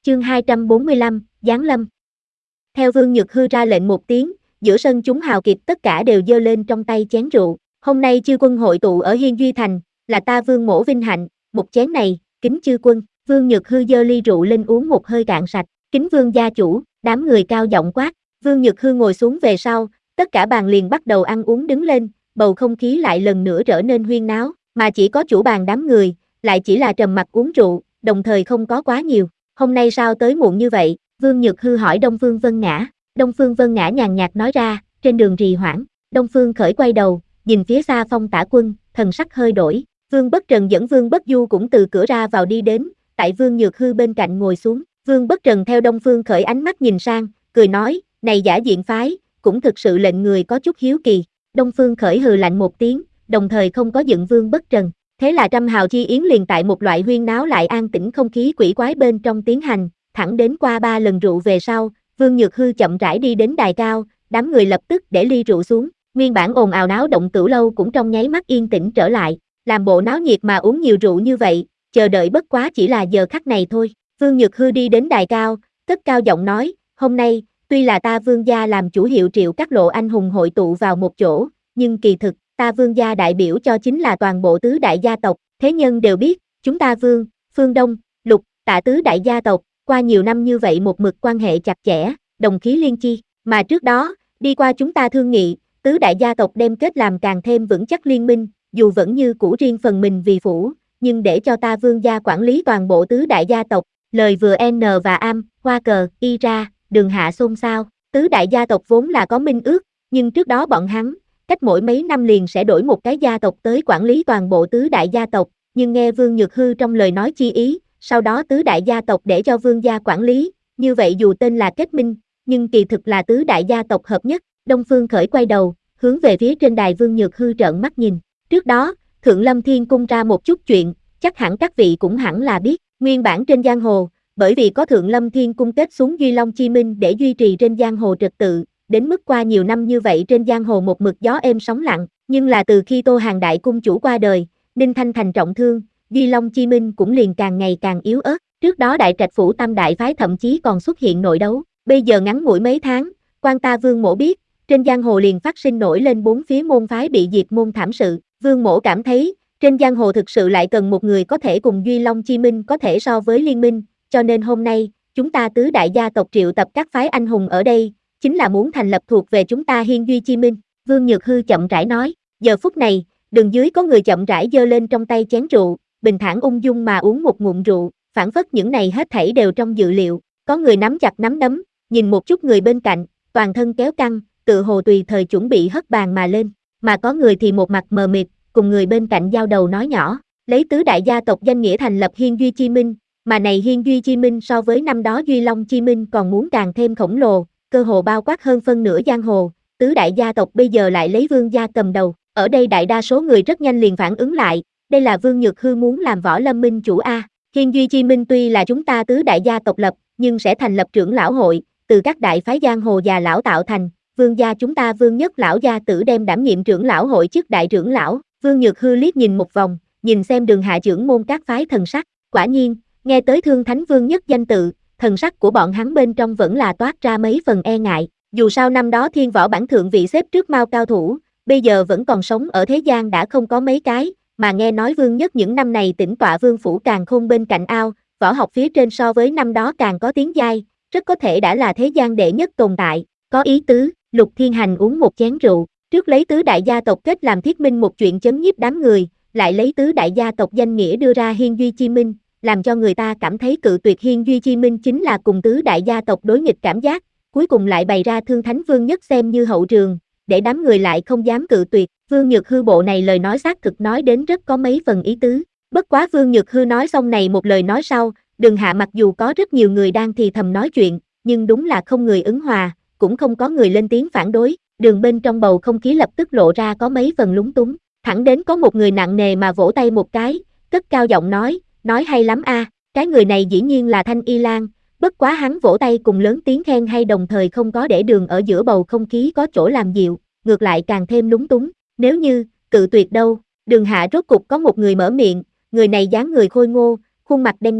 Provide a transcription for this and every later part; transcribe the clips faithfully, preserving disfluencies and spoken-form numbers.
Chương hai trăm bốn mươi lăm, Giáng lâm. Theo Vương Nhược Hư ra lệnh một tiếng, giữa sân chúng hào kiệt tất cả đều giơ lên trong tay chén rượu. Hôm nay chư quân hội tụ ở Hiên Duy Thành, là ta Vương mỗ vinh hạnh, một chén này, kính chư quân. Vương Nhược Hư giơ ly rượu lên uống một hơi cạn sạch, kính Vương gia chủ, đám người cao giọng quát. Vương Nhược Hư ngồi xuống về sau, tất cả bàn liền bắt đầu ăn uống đứng lên, bầu không khí lại lần nữa trở nên huyên náo, mà chỉ có chủ bàn đám người, lại chỉ là trầm mặc uống rượu, đồng thời không có quá nhiều. Hôm nay sao tới muộn như vậy? Vương Nhược Hư hỏi Đông Phương Vân Ngã. Đông Phương Vân Ngã nhàn nhạt nói ra, trên đường trì hoãn. Đông Phương Khởi quay đầu, nhìn phía xa Phong Tả Quân, thần sắc hơi đổi. Vương Bất Trần dẫn Vương Bất Du cũng từ cửa ra vào đi đến, tại Vương Nhược Hư bên cạnh ngồi xuống. Vương Bất Trần theo Đông Phương Khởi ánh mắt nhìn sang, cười nói, này giả diện phái, cũng thực sự lệnh người có chút hiếu kỳ. Đông Phương Khởi hừ lạnh một tiếng, đồng thời không có giận Vương Bất Trần. Thế là trăm hào chi yến liền tại một loại huyên náo lại an tĩnh không khí quỷ quái bên trong tiến hành, thẳng đến qua ba lần rượu về sau, Vương Nhược Hư chậm rãi đi đến đài cao, đám người lập tức để ly rượu xuống, nguyên bản ồn ào náo động Tửu Lâu cũng trong nháy mắt yên tĩnh trở lại, làm bộ náo nhiệt mà uống nhiều rượu như vậy, chờ đợi bất quá chỉ là giờ khắc này thôi. Vương Nhược Hư đi đến đài cao, cất cao giọng nói, hôm nay, tuy là ta Vương gia làm chủ hiệu triệu các lộ anh hùng hội tụ vào một chỗ, nhưng kỳ thực, ta Vương gia đại biểu cho chính là toàn bộ tứ đại gia tộc, thế nhân đều biết, chúng ta Vương, Phương Đông, Lục, Tạ tứ đại gia tộc, qua nhiều năm như vậy một mực quan hệ chặt chẽ, đồng khí liên chi, mà trước đó, đi qua chúng ta thương nghị, tứ đại gia tộc đem kết làm càng thêm vững chắc liên minh, dù vẫn như cũ riêng phần mình vì phủ, nhưng để cho ta Vương gia quản lý toàn bộ tứ đại gia tộc, lời vừa N và am, hoa cờ, y ra, đường hạ xôn xao, tứ đại gia tộc vốn là có minh ước, nhưng trước đó bọn hắn, cách mỗi mấy năm liền sẽ đổi một cái gia tộc tới quản lý toàn bộ tứ đại gia tộc, nhưng nghe Vương Nhược Hư trong lời nói chi ý, sau đó tứ đại gia tộc để cho Vương gia quản lý, như vậy dù tên là kết minh, nhưng kỳ thực là tứ đại gia tộc hợp nhất. Đông Phương Khởi quay đầu, hướng về phía trên đài Vương Nhược Hư trợn mắt nhìn. Trước đó, Thượng Lâm Thiên Cung ra một chút chuyện, chắc hẳn các vị cũng hẳn là biết, nguyên bản trên giang hồ, bởi vì có Thượng Lâm Thiên Cung kết xuống Duy Long Chi Minh để duy trì trên giang hồ trật tự, đến mức qua nhiều năm như vậy trên giang hồ một mực gió êm sóng lặng, nhưng là từ khi Tô Hàng Đại Cung chủ qua đời, Ninh Thanh Thành trọng thương, Duy Long Chi Minh cũng liền càng ngày càng yếu ớt, trước đó Đại Trạch Phủ Tam Đại Phái thậm chí còn xuất hiện nội đấu, bây giờ ngắn ngủi mấy tháng, quan ta Vương mỗ biết, trên giang hồ liền phát sinh nổi lên bốn phía môn phái bị diệt môn thảm sự, Vương mỗ cảm thấy, trên giang hồ thực sự lại cần một người có thể cùng Duy Long Chi Minh có thể so với liên minh, cho nên hôm nay, chúng ta tứ đại gia tộc triệu tập các phái anh hùng ở đây, chính là muốn thành lập thuộc về chúng ta Hiên Duy Chi Minh. Vương Nhược Hư chậm rãi nói, giờ phút này, đường dưới có người chậm rãi giơ lên trong tay chén rượu, bình thản ung dung mà uống một ngụm rượu, phản phất những này hết thảy đều trong dự liệu, có người nắm chặt nắm đấm, nhìn một chút người bên cạnh, toàn thân kéo căng, tự hồ tùy thời chuẩn bị hất bàn mà lên, mà có người thì một mặt mờ mịt, cùng người bên cạnh giao đầu nói nhỏ, lấy tứ đại gia tộc danh nghĩa thành lập Hiên Duy Chi Minh, mà này Hiên Duy Chi Minh so với năm đó Duy Long Chi Minh còn muốn càng thêm khổng lồ, cơ hồ bao quát hơn phân nửa giang hồ, tứ đại gia tộc bây giờ lại lấy Vương gia cầm đầu, ở đây đại đa số người rất nhanh liền phản ứng lại, đây là Vương Nhược Hư muốn làm Võ Lâm Minh chủ a. Hiên Duy Chi Minh tuy là chúng ta tứ đại gia tộc lập, nhưng sẽ thành lập trưởng lão hội, từ các đại phái giang hồ già lão tạo thành, Vương gia chúng ta Vương Nhất lão gia tử đem đảm nhiệm trưởng lão hội chức đại trưởng lão. Vương Nhược Hư liếc nhìn một vòng, nhìn xem đường hạ trưởng môn các phái thần sắc, quả nhiên, nghe tới Thương Thánh Vương Nhất danh tự, thần sắc của bọn hắn bên trong vẫn là toát ra mấy phần e ngại, dù sao năm đó thiên võ bản thượng vị xếp trước Mao cao thủ, bây giờ vẫn còn sống ở thế gian đã không có mấy cái, mà nghe nói Vương Nhất những năm này tĩnh tọa Vương phủ Càn Khôn bên cạnh ao, võ học phía trên so với năm đó càng có tiếng giai, rất có thể đã là thế gian đệ nhất tồn tại, có ý tứ. Lục Thiên Hành uống một chén rượu, trước lấy tứ đại gia tộc kết làm thiết minh một chuyện chấn nhiếp đám người, lại lấy tứ đại gia tộc danh nghĩa đưa ra Hiên Duy Chi Minh, làm cho người ta cảm thấy cự tuyệt Hiên Duy Chi Minh chính là cùng tứ đại gia tộc đối nghịch cảm giác, cuối cùng lại bày ra Thương Thánh Vương Nhất xem như hậu trường, để đám người lại không dám cự tuyệt. Vương Nhược Hư bộ này lời nói xác thực nói đến rất có mấy phần ý tứ, bất quá Vương Nhược Hư nói xong này một lời nói sau, đường hạ mặc dù có rất nhiều người đang thì thầm nói chuyện, nhưng đúng là không người ứng hòa, cũng không có người lên tiếng phản đối, đường bên trong bầu không khí lập tức lộ ra có mấy phần lúng túng, thẳng đến có một người nặng nề mà vỗ tay một cái, cất cao giọng nói, nói hay lắm a, cái người này dĩ nhiên là Thanh Y Lan, bất quá hắn vỗ tay cùng lớn tiếng khen hay đồng thời không có để đường ở giữa bầu không khí có chỗ làm dịu, ngược lại càng thêm lúng túng, nếu như, cự tuyệt đâu, đường hạ rốt cục có một người mở miệng, người này dáng người khôi ngô, khuôn mặt đen nhánh,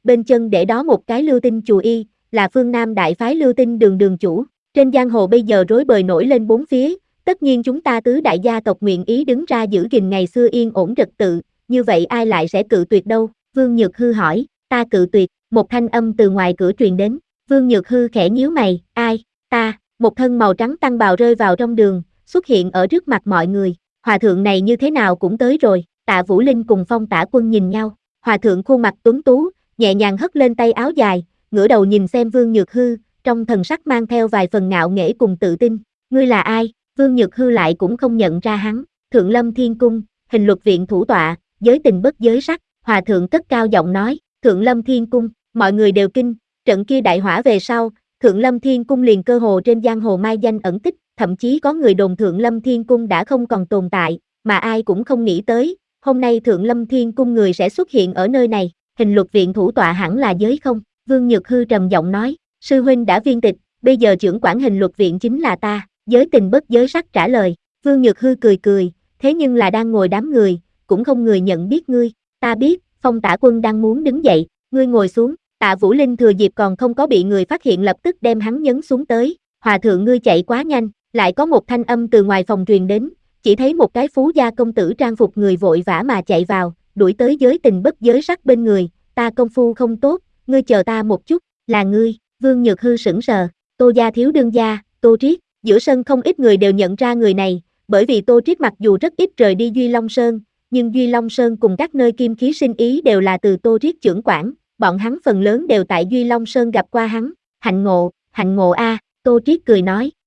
bên chân để đó một cái lưu tinh chùa y, là phương Nam đại phái lưu tinh đường đường chủ. Trên giang hồ bây giờ rối bời nổi lên bốn phía, tất nhiên chúng ta tứ đại gia tộc nguyện ý đứng ra giữ gìn ngày xưa yên ổn trật tự, như vậy ai lại sẽ cự tuyệt đâu? Vương Nhược Hư hỏi. Ta cự tuyệt, một thanh âm từ ngoài cửa truyền đến. Vương Nhược Hư khẽ nhíu mày, ai? Ta, một thân màu trắng tăng bào rơi vào trong đường, xuất hiện ở trước mặt mọi người. Hòa thượng này như thế nào cũng tới rồi. Tạ Vũ Linh cùng Phong Tả Quân nhìn nhau. Hòa thượng khuôn mặt tuấn tú, nhẹ nhàng hất lên tay áo dài, ngửa đầu nhìn xem Vương Nhược Hư, trong thần sắc mang theo vài phần ngạo nghễ cùng tự tin. Ngươi là ai? Vương Nhược Hư lại cũng không nhận ra hắn. Thượng Lâm Thiên Cung, Hình Luật Viện thủ tọa, giới tình bất giới sắc. Hòa thượng cất cao giọng nói. Thượng Lâm Thiên Cung, mọi người đều kinh. Trận kia đại hỏa về sau, Thượng Lâm Thiên Cung liền cơ hồ trên giang hồ mai danh ẩn tích, thậm chí có người đồn Thượng Lâm Thiên Cung đã không còn tồn tại, mà ai cũng không nghĩ tới, hôm nay Thượng Lâm Thiên Cung người sẽ xuất hiện ở nơi này. Hình Luật Viện thủ tọa hẳn là giới không? Vương Nhược Hư trầm giọng nói. Sư huynh đã viên tịch, bây giờ trưởng quản Hình Luật Viện chính là ta. Giới tình bất giới sắc trả lời. Vương Nhược Hư cười cười, thế nhưng là đang ngồi đám người, cũng không người nhận biết ngươi. Ta biết. Phong Tả Quân đang muốn đứng dậy, ngươi ngồi xuống. Tạ Vũ Linh thừa dịp còn không có bị người phát hiện lập tức đem hắn nhấn xuống tới. Hòa thượng ngươi chạy quá nhanh. Lại có một thanh âm từ ngoài phòng truyền đến, chỉ thấy một cái phú gia công tử trang phục người vội vã mà chạy vào, đuổi tới giới tình bất giới sắc bên người. Ta công phu không tốt, ngươi chờ ta một chút. Là ngươi? Vương Nhược Hư sững sờ. Tô gia thiếu đương gia, Tô Triết. Giữa sân không ít người đều nhận ra người này, bởi vì Tô Triết mặc dù rất ít rời đi Duy Long Sơn, nhưng Duy Long Sơn cùng các nơi kim khí sinh ý đều là từ Tô Triết trưởng quản, bọn hắn phần lớn đều tại Duy Long Sơn gặp qua hắn. Hạnh ngộ, hạnh ngộ a. Tô Triết cười nói.